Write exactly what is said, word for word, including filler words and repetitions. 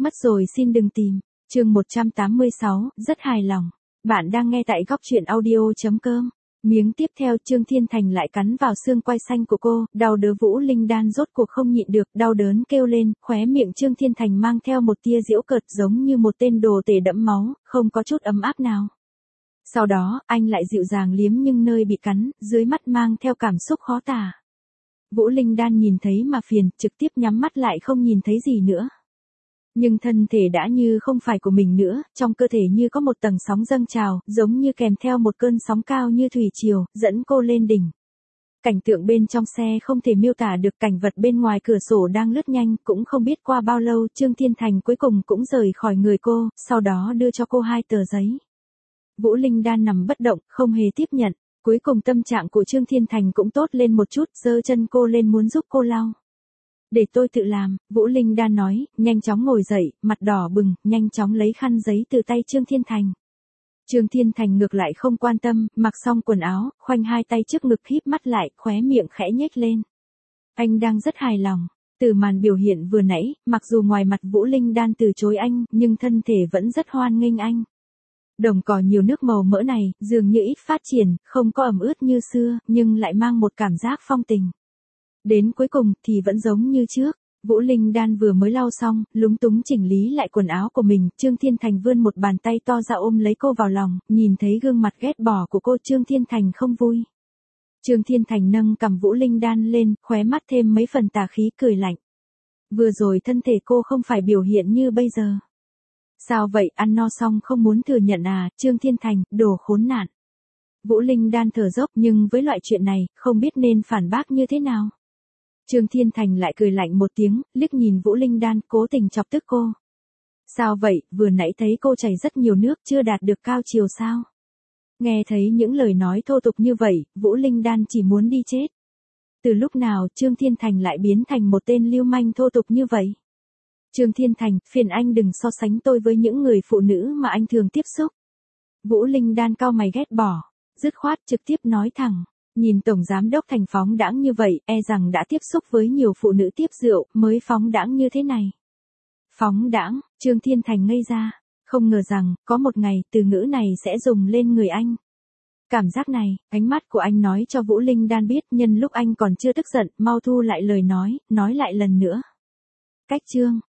Mất rồi xin đừng tìm. Chương một trăm tám mươi sáu, rất hài lòng. Bạn đang nghe tại góc truyện audio chấm com. Miếng tiếp theo Trương Thiên Thành lại cắn vào xương quai xanh của cô, đau đớn Vũ Linh Đan rốt cuộc không nhịn được, đau đớn kêu lên, khóe miệng Trương Thiên Thành mang theo một tia giễu cợt giống như một tên đồ tể đẫm máu, không có chút ấm áp nào. Sau đó, anh lại dịu dàng liếm nhưng nơi bị cắn, dưới mắt mang theo cảm xúc khó tả. Vũ Linh Đan nhìn thấy mà phiền, trực tiếp nhắm mắt lại không nhìn thấy gì nữa. Nhưng thân thể đã như không phải của mình nữa, trong cơ thể như có một tầng sóng dâng trào, giống như kèm theo một cơn sóng cao như thủy triều, dẫn cô lên đỉnh. Cảnh tượng bên trong xe không thể miêu tả được, cảnh vật bên ngoài cửa sổ đang lướt nhanh, cũng không biết qua bao lâu Trương Thiên Thành cuối cùng cũng rời khỏi người cô, sau đó đưa cho cô hai tờ giấy. Vũ Linh Đan nằm bất động, không hề tiếp nhận, cuối cùng tâm trạng của Trương Thiên Thành cũng tốt lên một chút, giơ chân cô lên muốn giúp cô lau. Để tôi tự làm, Vũ Linh Đan nói, nhanh chóng ngồi dậy, mặt đỏ bừng, nhanh chóng lấy khăn giấy từ tay Trương Thiên Thành. Trương Thiên Thành ngược lại không quan tâm, mặc xong quần áo, khoanh hai tay trước ngực híp mắt lại, khóe miệng khẽ nhếch lên. Anh đang rất hài lòng. Từ màn biểu hiện vừa nãy, mặc dù ngoài mặt Vũ Linh Đan từ chối anh, nhưng thân thể vẫn rất hoan nghênh anh. Đồng cỏ nhiều nước màu mỡ này, dường như ít phát triển, không có ẩm ướt như xưa, nhưng lại mang một cảm giác phong tình. Đến cuối cùng thì vẫn giống như trước. Vũ Linh Đan vừa mới lau xong, lúng túng chỉnh lý lại quần áo của mình, Trương Thiên Thành vươn một bàn tay to ra ôm lấy cô vào lòng, nhìn thấy gương mặt ghét bỏ của cô Trương Thiên Thành không vui. Trương Thiên Thành nâng cằm Vũ Linh Đan lên, khóe mắt thêm mấy phần tà khí cười lạnh. Vừa rồi thân thể cô không phải biểu hiện như bây giờ. Sao vậy, ăn no xong không muốn thừa nhận à, Trương Thiên Thành, đồ khốn nạn. Vũ Linh Đan thở dốc nhưng với loại chuyện này, không biết nên phản bác như thế nào. Trương Thiên Thành lại cười lạnh một tiếng, liếc nhìn Vũ Linh Đan, cố tình chọc tức cô. Sao vậy, vừa nãy thấy cô chảy rất nhiều nước, chưa đạt được cao chiều sao? Nghe thấy những lời nói thô tục như vậy, Vũ Linh Đan chỉ muốn đi chết. Từ lúc nào Trương Thiên Thành lại biến thành một tên lưu manh thô tục như vậy? Trương Thiên Thành, phiền anh đừng so sánh tôi với những người phụ nữ mà anh thường tiếp xúc. Vũ Linh Đan cau mày ghét bỏ, dứt khoát trực tiếp nói thẳng. Nhìn Tổng Giám Đốc Thành phóng đãng như vậy, e rằng đã tiếp xúc với nhiều phụ nữ tiếp rượu, mới phóng đãng như thế này. Phóng đãng, Trương Thiên Thành ngây ra, không ngờ rằng, có một ngày, từ ngữ này sẽ dùng lên người anh. Cảm giác này, ánh mắt của anh nói cho Vũ Linh Đan biết, nhân lúc anh còn chưa tức giận, mau thu lại lời nói, nói lại lần nữa. Cách Trương,